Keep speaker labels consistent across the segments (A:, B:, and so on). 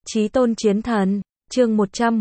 A: Chí tôn chiến thần, chương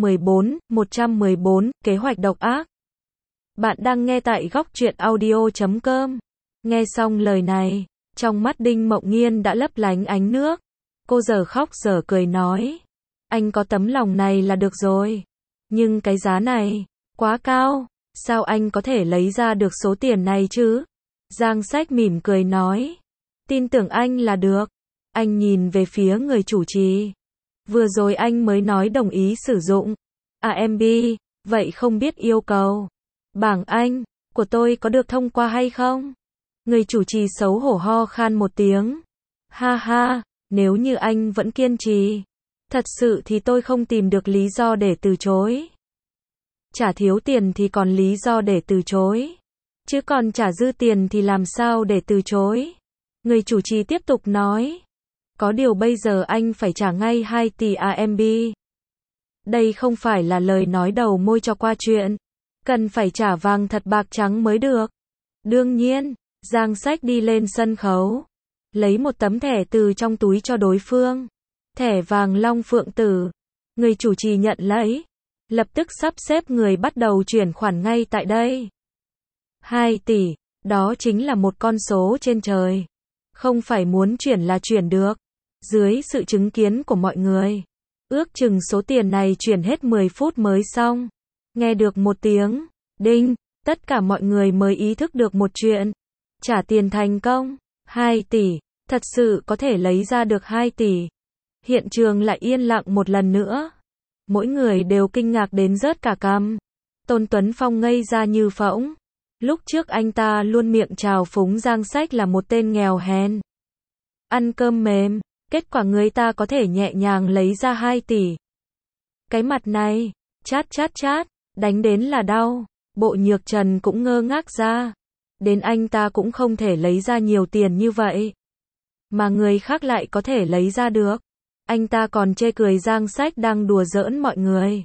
A: 114, kế hoạch độc ác. Bạn đang nghe tại góc truyện audio.com. Nghe xong lời này, trong mắt Đinh Mộng Nghiên đã lấp lánh ánh nước. Cô giờ khóc giờ cười nói, anh có tấm lòng này là được rồi. Nhưng cái giá này, quá cao, sao anh có thể lấy ra được số tiền này chứ? Giang Sách mỉm cười nói, tin tưởng anh là được. Anh nhìn về phía người chủ trì. Vừa rồi anh mới nói đồng ý sử dụng AMB, vậy không biết yêu cầu bảng Anh của tôi có được thông qua hay không? Người chủ trì xấu hổ ho khan một tiếng. Ha ha, nếu như anh vẫn kiên trì, thật sự thì tôi không tìm được lý do để từ chối. Trả thiếu tiền thì còn lý do để từ chối, chứ còn trả dư tiền thì làm sao để từ chối? Người chủ trì tiếp tục nói. Có điều bây giờ anh phải trả ngay 2 tỷ AMB. Đây không phải là lời nói đầu môi cho qua chuyện. Cần phải trả vàng thật bạc trắng mới được. Đương nhiên, Giang Sách đi lên sân khấu. Lấy một tấm thẻ từ trong túi cho đối phương. Thẻ vàng Long Phượng Tử. Người chủ trì nhận lấy. Lập tức sắp xếp người bắt đầu chuyển khoản ngay tại đây. 2 tỷ, đó chính là một con số trên trời. Không phải muốn chuyển là chuyển được. Dưới sự chứng kiến của mọi người, ước chừng số tiền này chuyển hết 10 phút mới xong. Nghe được một tiếng đinh, tất cả mọi người mới ý thức được một chuyện. Trả tiền thành công, 2 tỷ, thật sự có thể lấy ra được 2 tỷ. Hiện trường lại yên lặng một lần nữa. Mỗi người đều kinh ngạc đến rớt cả cằm. Tôn Tuấn Phong ngây ra như phỗng. Lúc trước anh ta luôn miệng chào phúng Giang Sách là một tên nghèo hèn, ăn cơm mềm. Kết quả người ta có thể nhẹ nhàng lấy ra 2 tỷ. Cái mặt này, chát, đánh đến là đau. Bộ Nhược Trần cũng ngơ ngác ra. Đến anh ta cũng không thể lấy ra nhiều tiền như vậy. Mà người khác lại có thể lấy ra được. Anh ta còn chê cười Giang Sách đang đùa giỡn mọi người.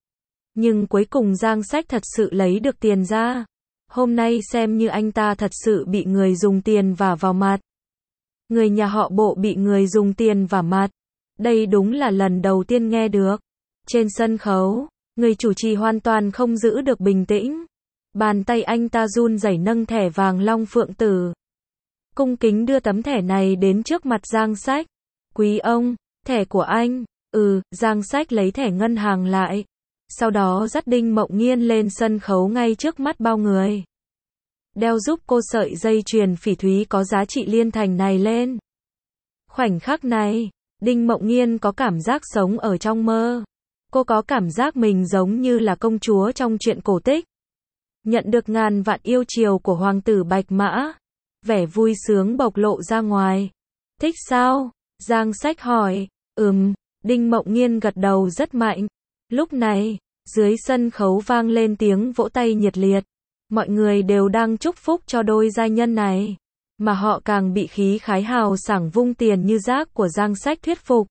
A: Nhưng cuối cùng Giang Sách thật sự lấy được tiền ra. Hôm nay xem như anh ta thật sự bị người dùng tiền vả vào mặt. Người nhà họ Bộ bị người dùng tiền vả mặt. Đây đúng là lần đầu tiên nghe được. Trên sân khấu, người chủ trì hoàn toàn không giữ được bình tĩnh. Bàn tay anh ta run rẩy nâng thẻ vàng Long Phượng Tử. Cung kính đưa tấm thẻ này đến trước mặt Giang Sách. Quý ông, thẻ của anh. Giang Sách lấy thẻ ngân hàng lại. Sau đó dắt Đinh Mộng Nghiên lên sân khấu ngay trước mắt bao người. Đeo giúp cô sợi dây chuyền phỉ thúy có giá trị liên thành này lên. Khoảnh khắc này, Đinh Mộng Nghiên có cảm giác sống ở trong mơ. Cô có cảm giác mình giống như là công chúa trong truyện cổ tích. Nhận được ngàn vạn yêu chiều của hoàng tử Bạch Mã. Vẻ vui sướng bộc lộ ra ngoài. Thích sao? Giang Sách hỏi. Đinh Mộng Nghiên gật đầu rất mạnh. Lúc này, dưới sân khấu vang lên tiếng vỗ tay nhiệt liệt. Mọi người đều đang chúc phúc cho đôi giai nhân này, mà họ càng bị khí khái hào sảng vung tiền như rác của Giang Sách thuyết phục.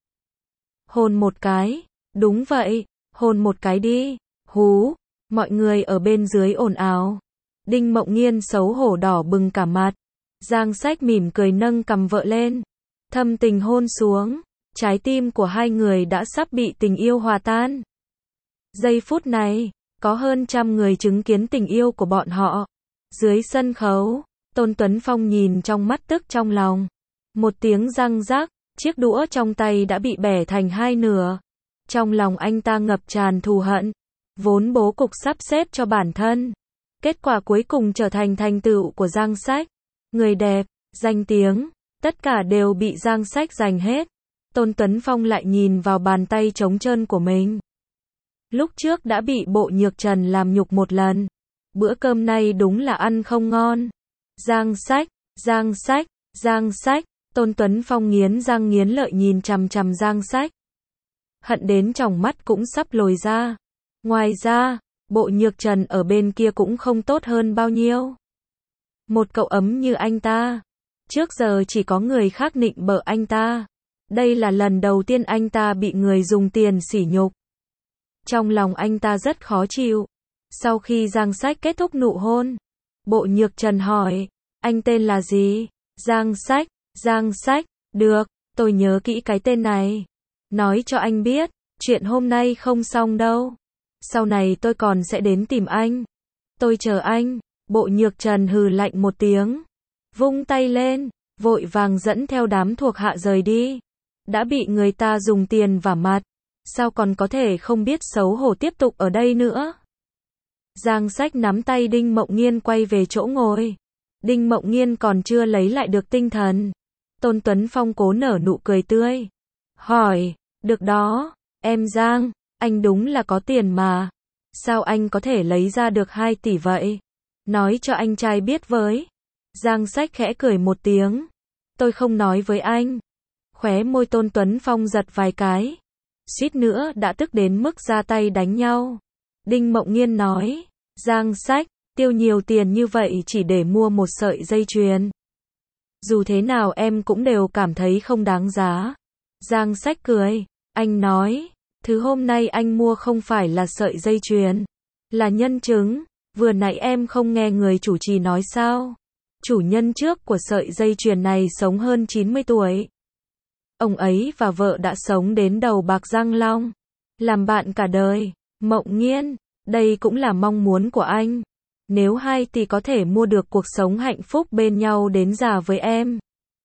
A: Hôn một cái, đúng vậy, hôn một cái đi, hú, mọi người ở bên dưới ồn ào. Đinh Mộng Nghiên xấu hổ đỏ bừng cả mặt. Giang Sách mỉm cười nâng cằm vợ lên, thâm tình hôn xuống, trái tim của hai người đã sắp bị tình yêu hòa tan. Giây phút này, có hơn 100 người chứng kiến tình yêu của bọn họ. Dưới sân khấu, Tôn Tuấn Phong nhìn trong mắt tức trong lòng. Một tiếng răng rắc, chiếc đũa trong tay đã bị bẻ thành hai nửa. Trong lòng anh ta ngập tràn thù hận. Vốn bố cục sắp xếp cho bản thân. Kết quả cuối cùng trở thành thành tựu của Giang Sách. Người đẹp, danh tiếng, tất cả đều bị Giang Sách giành hết. Tôn Tuấn Phong lại nhìn vào bàn tay trống trơn của mình. Lúc trước đã bị Bộ Nhược Trần làm nhục một lần. Bữa cơm này đúng là ăn không ngon. Giang Sách, Tôn Tuấn Phong nghiến răng nghiến lợi nhìn chằm chằm Giang Sách. Hận đến tròng mắt cũng sắp lồi ra. Ngoài ra, Bộ Nhược Trần ở bên kia cũng không tốt hơn bao nhiêu. Một cậu ấm như anh ta. Trước giờ chỉ có người khác nịnh bợ anh ta. Đây là lần đầu tiên anh ta bị người dùng tiền sỉ nhục. Trong lòng anh ta rất khó chịu. Sau khi Giang Sách kết thúc nụ hôn, Bộ Nhược Trần hỏi, anh tên là gì? Giang Sách, được, tôi nhớ kỹ cái tên này. Nói cho anh biết, chuyện hôm nay không xong đâu. Sau này tôi còn sẽ đến tìm anh. Tôi chờ anh. Bộ Nhược Trần hừ lạnh một tiếng, vung tay lên, vội vàng dẫn theo đám thuộc hạ rời đi. Đã bị người ta dùng tiền vả mặt, sao còn có thể không biết xấu hổ tiếp tục ở đây nữa. Giang Sách nắm tay Đinh Mộng Nghiên quay về chỗ ngồi. Đinh Mộng Nghiên còn chưa lấy lại được tinh thần. Tôn Tuấn Phong cố nở nụ cười tươi. Hỏi, được đó, em Giang, anh đúng là có tiền mà. Sao anh có thể lấy ra được 2 tỷ vậy? Nói cho anh trai biết với. Giang Sách khẽ cười một tiếng. Tôi không nói với anh. Khóe môi Tôn Tuấn Phong giật vài cái. Suýt nữa đã tức đến mức ra tay đánh nhau. Đinh Mộng Nghiên nói, Giang Sách, tiêu nhiều tiền như vậy chỉ để mua một sợi dây chuyền. Dù thế nào em cũng đều cảm thấy không đáng giá. Giang Sách cười, anh nói, thứ hôm nay anh mua không phải là sợi dây chuyền, là nhân chứng. Vừa nãy em không nghe người chủ trì nói sao? Chủ nhân trước của sợi dây chuyền này sống hơn 90 tuổi. Ông ấy và vợ đã sống đến đầu bạc răng long, làm bạn cả đời. Mộng Nghiên, đây cũng là mong muốn của anh. Nếu 2 tỷ có thể mua được cuộc sống hạnh phúc bên nhau đến già với em,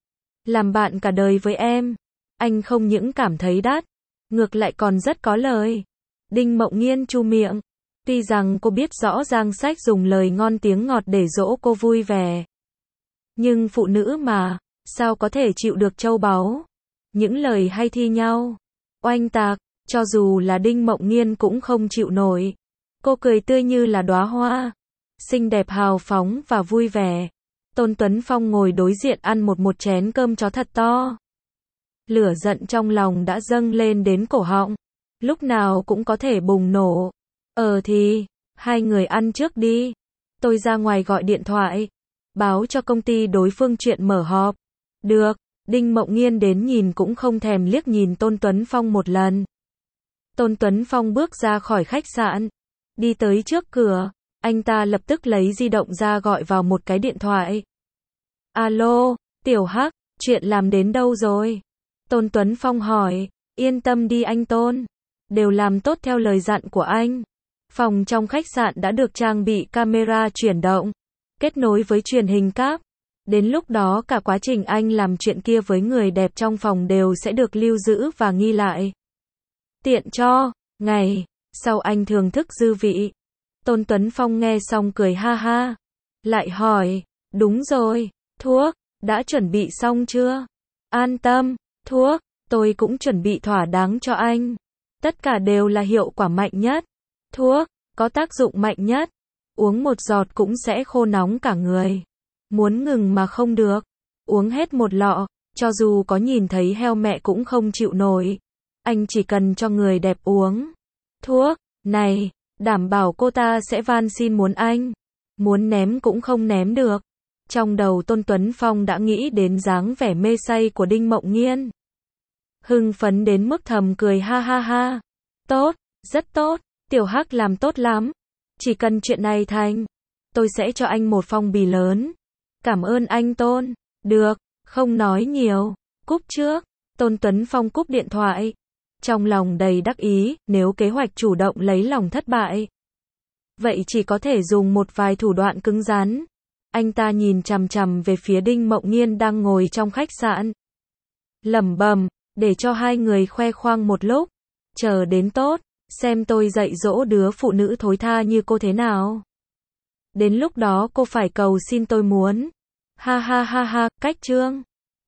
A: làm bạn cả đời với em, anh không những cảm thấy đắt, ngược lại còn rất có lời. Đinh Mộng Nghiên chu miệng. Tuy rằng cô biết rõ Giang Sách dùng lời ngon tiếng ngọt để dỗ cô vui vẻ, nhưng phụ nữ mà, sao có thể chịu được châu báu. Những lời hay thi nhau, oanh tạc, cho dù là Đinh Mộng Nghiên cũng không chịu nổi. Cô cười tươi như là đóa hoa, xinh đẹp hào phóng và vui vẻ. Tôn Tuấn Phong ngồi đối diện ăn một chén cơm chó thật to. Lửa giận trong lòng đã dâng lên đến cổ họng, lúc nào cũng có thể bùng nổ. Thì, hai người ăn trước đi. Tôi ra ngoài gọi điện thoại, báo cho công ty đối phương chuyện mở họp. Được, Đinh Mộng Nghiên đến nhìn cũng không thèm liếc nhìn Tôn Tuấn Phong một lần. Tôn Tuấn Phong bước ra khỏi khách sạn, đi tới trước cửa, anh ta lập tức lấy di động ra gọi vào một cái điện thoại. Alo, Tiểu Hắc, chuyện làm đến đâu rồi? Tôn Tuấn Phong hỏi, yên tâm đi anh Tôn, đều làm tốt theo lời dặn của anh. Phòng trong khách sạn đã được trang bị camera chuyển động, kết nối với truyền hình cáp. Đến lúc đó cả quá trình anh làm chuyện kia với người đẹp trong phòng đều sẽ được lưu giữ và ghi lại. Tiện cho, ngày sau anh thưởng thức dư vị. Tôn Tuấn Phong nghe xong cười ha ha. Lại hỏi, đúng rồi, thuốc, đã chuẩn bị xong chưa? An tâm, thuốc, tôi cũng chuẩn bị thỏa đáng cho anh. Tất cả đều là hiệu quả mạnh nhất. Thuốc, có tác dụng mạnh nhất. Uống một giọt cũng sẽ khô nóng cả người. Muốn ngừng mà không được. Uống hết một lọ, cho dù có nhìn thấy heo mẹ cũng không chịu nổi. Anh chỉ cần cho người đẹp uống. Thuốc, này, đảm bảo cô ta sẽ van xin muốn anh. Muốn ném cũng không ném được. Trong đầu Tôn Tuấn Phong đã nghĩ đến dáng vẻ mê say của Đinh Mộng Nghiên. Hưng phấn đến mức thầm cười ha ha ha. Tốt, rất tốt, Tiểu Hắc làm tốt lắm. Chỉ cần chuyện này thành, tôi sẽ cho anh một phong bì lớn. Cảm ơn anh Tôn. Được, không nói nhiều. Cúp trước. Tôn Tuấn Phong cúp điện thoại. Trong lòng đầy đắc ý, nếu kế hoạch chủ động lấy lòng thất bại, vậy chỉ có thể dùng một vài thủ đoạn cứng rắn. Anh ta nhìn chằm chằm về phía Đinh Mộng Nghiên đang ngồi trong khách sạn. Lẩm bẩm, để cho hai người khoe khoang một lúc. Chờ đến tốt, xem tôi dạy dỗ đứa phụ nữ thối tha như cô thế nào. Đến lúc đó cô phải cầu xin tôi muốn. Ha ha ha ha, cách chương.